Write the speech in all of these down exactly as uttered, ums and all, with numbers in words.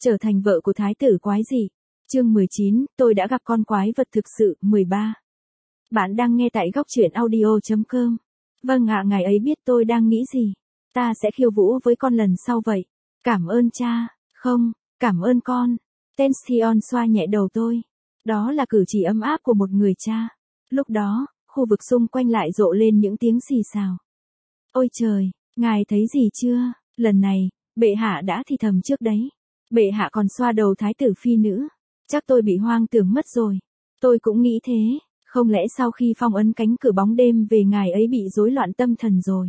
Trở thành vợ của thái tử quái dị. Chương mười chín, tôi đã gặp con quái vật thực sự. mười ba. Bạn đang nghe tại góc truyện audio chấm com. Vâng ạ, ngài ấy biết tôi đang nghĩ gì. Ta sẽ khiêu vũ với con lần sau vậy. Cảm ơn cha. Không, cảm ơn con. Tension xoa nhẹ đầu tôi. Đó là cử chỉ ấm áp của một người cha. Lúc đó, khu vực xung quanh lại rộ lên những tiếng xì xào. Ôi trời, ngài thấy gì chưa? Lần này, bệ hạ đã thì thầm trước đấy. Bệ hạ còn xoa đầu thái tử phi nữ. Chắc tôi bị hoang tưởng mất rồi. Tôi cũng nghĩ thế. Không lẽ sau khi phong ấn cánh cửa bóng đêm về ngài ấy bị rối loạn tâm thần rồi?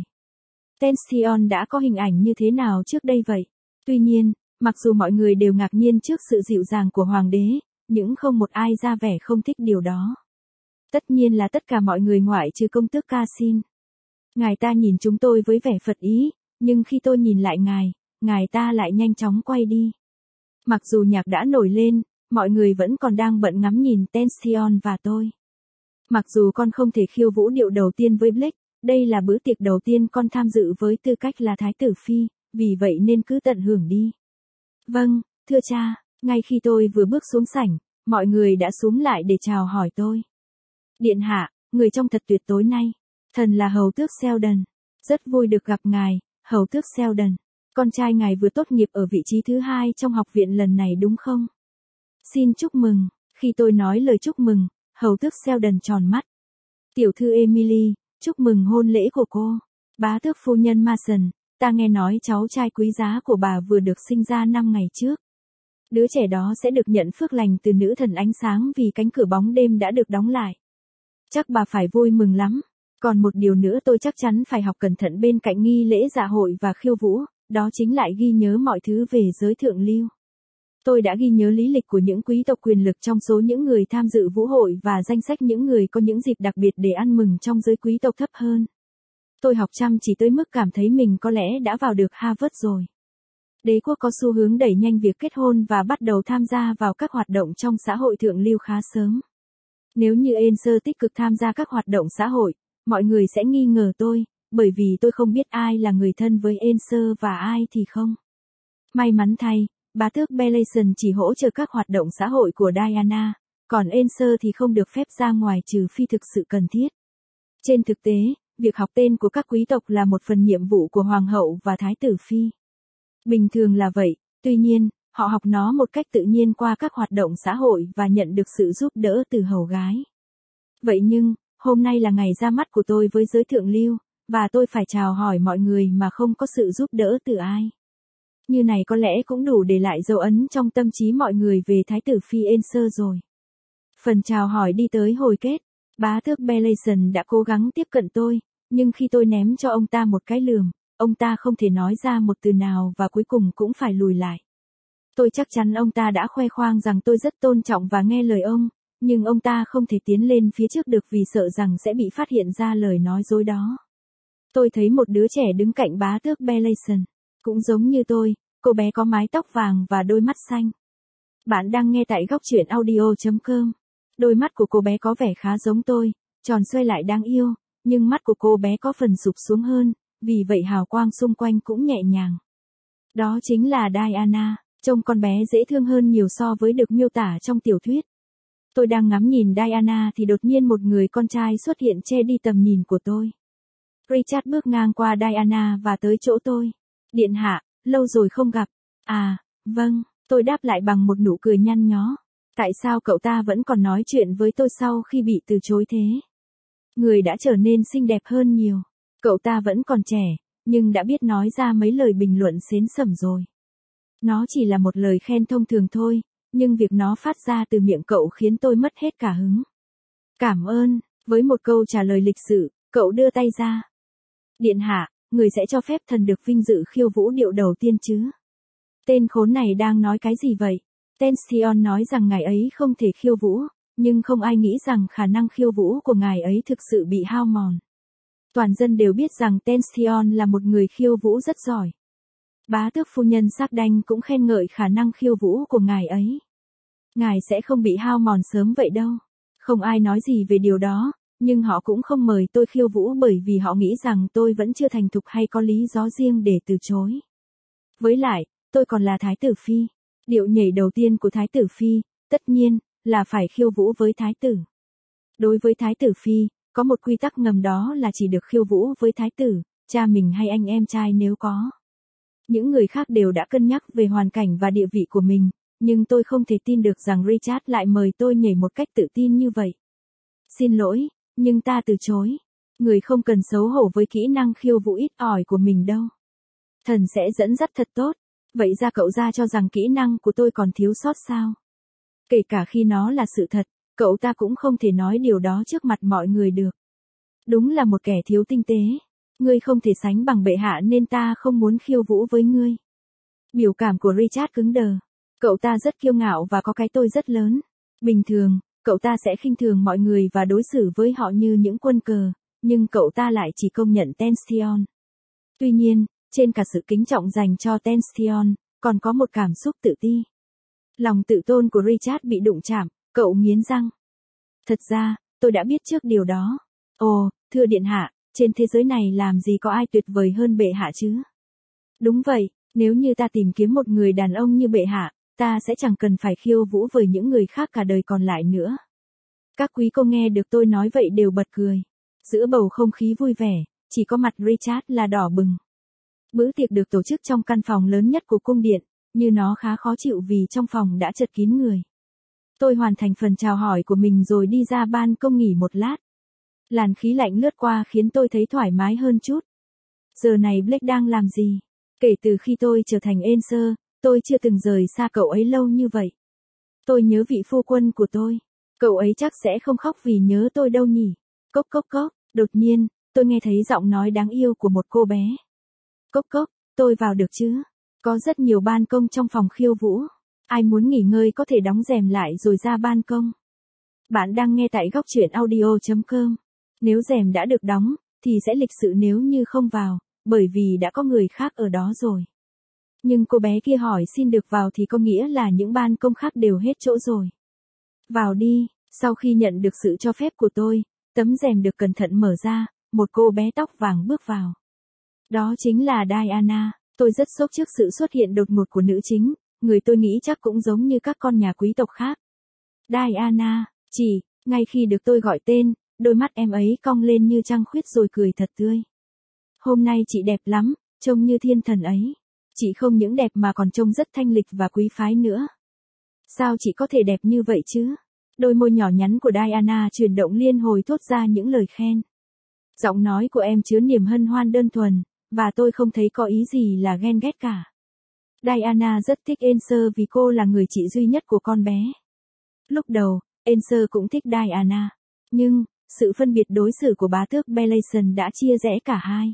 Tension đã có hình ảnh như thế nào trước đây vậy? Tuy nhiên, mặc dù mọi người đều ngạc nhiên trước sự dịu dàng của hoàng đế, nhưng không một ai ra vẻ không thích điều đó. Tất nhiên là tất cả mọi người ngoại trừ công tước Cassin. Ngài ta nhìn chúng tôi với vẻ phật ý, nhưng khi tôi nhìn lại ngài, ngài ta lại nhanh chóng quay đi. Mặc dù nhạc đã nổi lên, mọi người vẫn còn đang bận ngắm nhìn Tension và tôi. Mặc dù con không thể khiêu vũ điệu đầu tiên với Blake, đây là bữa tiệc đầu tiên con tham dự với tư cách là thái tử phi, vì vậy nên cứ tận hưởng đi. Vâng, thưa cha. Ngay khi tôi vừa bước xuống sảnh, mọi người đã xúm lại để chào hỏi tôi. Điện hạ, người trông thật tuyệt tối nay. Thần là hầu tước Sheldon. Rất vui được gặp ngài, hầu tước Sheldon. Con trai ngài vừa tốt nghiệp ở vị trí thứ hai trong học viện lần này đúng không? Xin chúc mừng. Khi tôi nói lời chúc mừng, hầu tước Sheldon tròn mắt. Tiểu thư Emily, chúc mừng hôn lễ của cô. Bá tước phu nhân Mason, ta nghe nói cháu trai quý giá của bà vừa được sinh ra năm ngày trước. Đứa trẻ đó sẽ được nhận phước lành từ nữ thần ánh sáng vì cánh cửa bóng đêm đã được đóng lại. Chắc bà phải vui mừng lắm. Còn một điều nữa tôi chắc chắn phải học cẩn thận bên cạnh nghi lễ dạ hội và khiêu vũ, đó chính lại ghi nhớ mọi thứ về giới thượng lưu. Tôi đã ghi nhớ lý lịch của những quý tộc quyền lực trong số những người tham dự vũ hội và danh sách những người có những dịp đặc biệt để ăn mừng trong giới quý tộc thấp hơn. Tôi học chăm chỉ tới mức cảm thấy mình có lẽ đã vào được Harvard rồi. Đế quốc có xu hướng đẩy nhanh việc kết hôn và bắt đầu tham gia vào các hoạt động trong xã hội thượng lưu khá sớm. Nếu như Aenser tích cực tham gia các hoạt động xã hội, mọi người sẽ nghi ngờ tôi, bởi vì tôi không biết ai là người thân với Aenser và ai thì không. May mắn thay, bá tước Belason chỉ hỗ trợ các hoạt động xã hội của Diana, còn Aenser thì không được phép ra ngoài trừ phi thực sự cần thiết. Trên thực tế, việc học tên của các quý tộc là một phần nhiệm vụ của hoàng hậu và thái tử phi. Bình thường là vậy, tuy nhiên, họ học nó một cách tự nhiên qua các hoạt động xã hội và nhận được sự giúp đỡ từ hầu gái. Vậy nhưng, hôm nay là ngày ra mắt của tôi với giới thượng lưu, và tôi phải chào hỏi mọi người mà không có sự giúp đỡ từ ai. Như này có lẽ cũng đủ để lại dấu ấn trong tâm trí mọi người về thái tử phi Aenser rồi. Phần chào hỏi đi tới hồi kết, bá tước Belason đã cố gắng tiếp cận tôi, nhưng khi tôi ném cho ông ta một cái lườm, ông ta không thể nói ra một từ nào và cuối cùng cũng phải lùi lại. Tôi chắc chắn ông ta đã khoe khoang rằng tôi rất tôn trọng và nghe lời ông, nhưng ông ta không thể tiến lên phía trước được vì sợ rằng sẽ bị phát hiện ra lời nói dối đó. Tôi thấy một đứa trẻ đứng cạnh bá tước Belason, cũng giống như tôi, cô bé có mái tóc vàng và đôi mắt xanh. Bạn đang nghe tại góc truyện audio chấm com. Đôi mắt của cô bé có vẻ khá giống tôi, tròn xoay lại đáng yêu, nhưng mắt của cô bé có phần sụp xuống hơn, vì vậy hào quang xung quanh cũng nhẹ nhàng. Đó chính là Diana, trông con bé dễ thương hơn nhiều so với được miêu tả trong tiểu thuyết. Tôi đang ngắm nhìn Diana thì đột nhiên một người con trai xuất hiện che đi tầm nhìn của tôi. Richard bước ngang qua Diana và tới chỗ tôi. Điện hạ, lâu rồi không gặp. À, vâng, tôi đáp lại bằng một nụ cười nhăn nhó. Tại sao cậu ta vẫn còn nói chuyện với tôi sau khi bị từ chối thế? Người đã trở nên xinh đẹp hơn nhiều. Cậu ta vẫn còn trẻ, nhưng đã biết nói ra mấy lời bình luận xến xẩm rồi. Nó chỉ là một lời khen thông thường thôi, nhưng việc nó phát ra từ miệng cậu khiến tôi mất hết cả hứng. Cảm ơn, với một câu trả lời lịch sự, cậu đưa tay ra. Điện hạ, người sẽ cho phép thần được vinh dự khiêu vũ điệu đầu tiên chứ? Tên khốn này đang nói cái gì vậy? Tension nói rằng ngài ấy không thể khiêu vũ, nhưng không ai nghĩ rằng khả năng khiêu vũ của ngài ấy thực sự bị hao mòn. Toàn dân đều biết rằng Tension là một người khiêu vũ rất giỏi. Bá tước phu nhân Sắc Đanh cũng khen ngợi khả năng khiêu vũ của ngài ấy. Ngài sẽ không bị hao mòn sớm vậy đâu. Không ai nói gì về điều đó, nhưng họ cũng không mời tôi khiêu vũ bởi vì họ nghĩ rằng tôi vẫn chưa thành thục hay có lý do riêng để từ chối. Với lại, tôi còn là thái tử phi. Điệu nhảy đầu tiên của Thái tử Phi, tất nhiên, là phải khiêu vũ với Thái tử. Đối với Thái tử Phi, có một quy tắc ngầm đó là chỉ được khiêu vũ với Thái tử, cha mình hay anh em trai nếu có. Những người khác đều đã cân nhắc về hoàn cảnh và địa vị của mình, nhưng tôi không thể tin được rằng Richard lại mời tôi nhảy một cách tự tin như vậy. Xin lỗi, nhưng ta từ chối. Người không cần xấu hổ với kỹ năng khiêu vũ ít ỏi của mình đâu. Thần sẽ dẫn dắt thật tốt. Vậy ra cậu ra cho rằng kỹ năng của tôi còn thiếu sót sao? Kể cả khi nó là sự thật, cậu ta cũng không thể nói điều đó trước mặt mọi người được. Đúng là một kẻ thiếu tinh tế. Ngươi không thể sánh bằng bệ hạ nên ta không muốn khiêu vũ với ngươi. Biểu cảm của Richard cứng đờ. Cậu ta rất kiêu ngạo và có cái tôi rất lớn. Bình thường, cậu ta sẽ khinh thường mọi người và đối xử với họ như những quân cờ, nhưng cậu ta lại chỉ công nhận Tension. Tuy nhiên, trên cả sự kính trọng dành cho Tension, còn có một cảm xúc tự ti. Lòng tự tôn của Richard bị đụng chạm, cậu nghiến răng. Thật ra, tôi đã biết trước điều đó. Ồ, thưa điện hạ, trên thế giới này làm gì có ai tuyệt vời hơn bệ hạ chứ? Đúng vậy, nếu như ta tìm kiếm một người đàn ông như bệ hạ, ta sẽ chẳng cần phải khiêu vũ với những người khác cả đời còn lại nữa. Các quý cô nghe được tôi nói vậy đều bật cười. Giữa bầu không khí vui vẻ, chỉ có mặt Richard là đỏ bừng. Bữa tiệc được tổ chức trong căn phòng lớn nhất của cung điện, như nó khá khó chịu vì trong phòng đã chật kín người. Tôi hoàn thành phần chào hỏi của mình rồi đi ra ban công nghỉ một lát. Làn khí lạnh lướt qua khiến tôi thấy thoải mái hơn chút. Giờ này Blake đang làm gì? Kể từ khi tôi trở thành Aenser, tôi chưa từng rời xa cậu ấy lâu như vậy. Tôi nhớ vị phu quân của tôi. Cậu ấy chắc sẽ không khóc vì nhớ tôi đâu nhỉ? Cốc cốc cốc, đột nhiên, tôi nghe thấy giọng nói đáng yêu của một cô bé. Cốc cốc, tôi vào được chứ? Có rất nhiều ban công trong phòng khiêu vũ. Ai muốn nghỉ ngơi có thể đóng rèm lại rồi ra ban công. Bạn đang nghe tại góc truyện audio chấm com. Nếu rèm đã được đóng, thì sẽ lịch sự nếu như không vào, bởi vì đã có người khác ở đó rồi. Nhưng cô bé kia hỏi xin được vào thì có nghĩa là những ban công khác đều hết chỗ rồi. Vào đi, sau khi nhận được sự cho phép của tôi, tấm rèm được cẩn thận mở ra, một cô bé tóc vàng bước vào. Đó chính là Diana. Tôi rất sốc trước sự xuất hiện đột ngột của nữ chính, người tôi nghĩ chắc cũng giống như các con nhà quý tộc khác. Diana, chỉ, ngay khi được tôi gọi tên, đôi mắt em ấy cong lên như trăng khuyết rồi cười thật tươi. Hôm nay chị đẹp lắm, trông như thiên thần ấy. Chị không những đẹp mà còn trông rất thanh lịch và quý phái nữa. Sao chị có thể đẹp như vậy chứ? Đôi môi nhỏ nhắn của Diana chuyển động liên hồi thốt ra những lời khen. Giọng nói của em chứa niềm hân hoan đơn thuần, và tôi không thấy có ý gì là ghen ghét cả. Diana rất thích Aenser vì cô là người chị duy nhất của con bé. Lúc đầu, Aenser cũng thích Diana. Nhưng, sự phân biệt đối xử của bá tước Belason đã chia rẽ cả hai.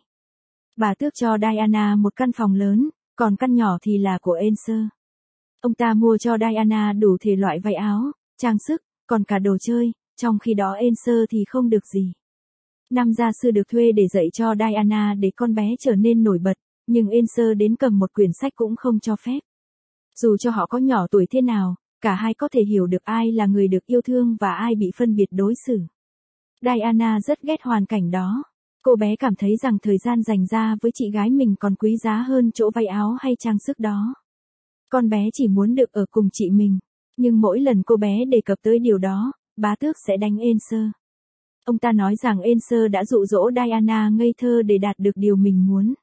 Bà tước cho Diana một căn phòng lớn, còn căn nhỏ thì là của Aenser. Ông ta mua cho Diana đủ thể loại váy áo, trang sức, còn cả đồ chơi, trong khi đó Aenser thì không được gì. Năm gia sư được thuê để dạy cho Diana để con bé trở nên nổi bật, nhưng Aenser đến cầm một quyển sách cũng không cho phép. Dù cho họ có nhỏ tuổi thế nào, cả hai có thể hiểu được ai là người được yêu thương và ai bị phân biệt đối xử. Diana rất ghét hoàn cảnh đó. Cô bé cảm thấy rằng thời gian dành ra với chị gái mình còn quý giá hơn chỗ váy áo hay trang sức đó. Con bé chỉ muốn được ở cùng chị mình, nhưng mỗi lần cô bé đề cập tới điều đó, bá tước sẽ đánh Aenser. Ông ta nói rằng Aenser đã dụ dỗ Diana ngây thơ để đạt được điều mình muốn.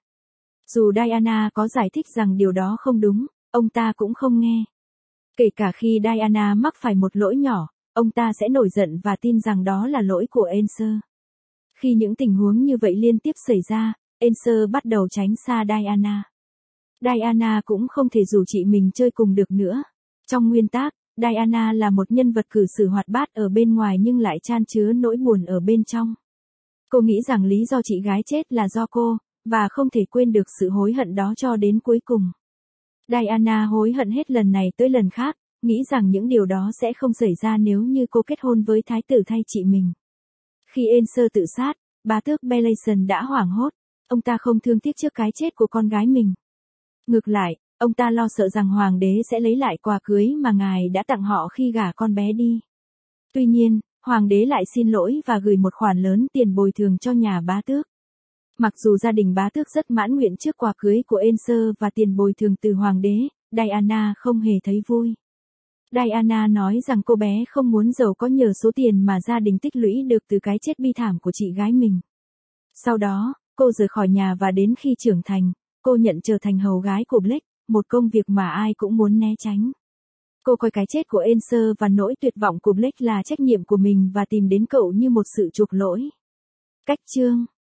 Dù Diana có giải thích rằng điều đó không đúng, ông ta cũng không nghe. Kể cả khi Diana mắc phải một lỗi nhỏ, ông ta sẽ nổi giận và tin rằng đó là lỗi của Aenser. Khi những tình huống như vậy liên tiếp xảy ra, Aenser bắt đầu tránh xa Diana. Diana cũng không thể rủ chị mình chơi cùng được nữa. Trong nguyên tắc, Diana là một nhân vật cử xử hoạt bát ở bên ngoài nhưng lại chan chứa nỗi buồn ở bên trong. Cô nghĩ rằng lý do chị gái chết là do cô, và không thể quên được sự hối hận đó cho đến cuối cùng. Diana hối hận hết lần này tới lần khác, nghĩ rằng những điều đó sẽ không xảy ra nếu như cô kết hôn với thái tử thay chị mình. Khi Aenser tự sát, bá tước Belason đã hoảng hốt, ông ta không thương tiếc trước cái chết của con gái mình. Ngược lại, ông ta lo sợ rằng hoàng đế sẽ lấy lại quà cưới mà ngài đã tặng họ khi gả con bé đi. Tuy nhiên, hoàng đế lại xin lỗi và gửi một khoản lớn tiền bồi thường cho nhà bá tước. Mặc dù gia đình bá tước rất mãn nguyện trước quà cưới của Aenser và tiền bồi thường từ hoàng đế, Diana không hề thấy vui. Diana nói rằng cô bé không muốn giàu có nhờ số tiền mà gia đình tích lũy được từ cái chết bi thảm của chị gái mình. Sau đó, cô rời khỏi nhà và đến khi trưởng thành, cô nhận trở thành hầu gái của Blake, một công việc mà ai cũng muốn né tránh. Cô coi cái chết của Ansel và nỗi tuyệt vọng của Blake là trách nhiệm của mình và tìm đến cậu như một sự chuộc lỗi. Cách chương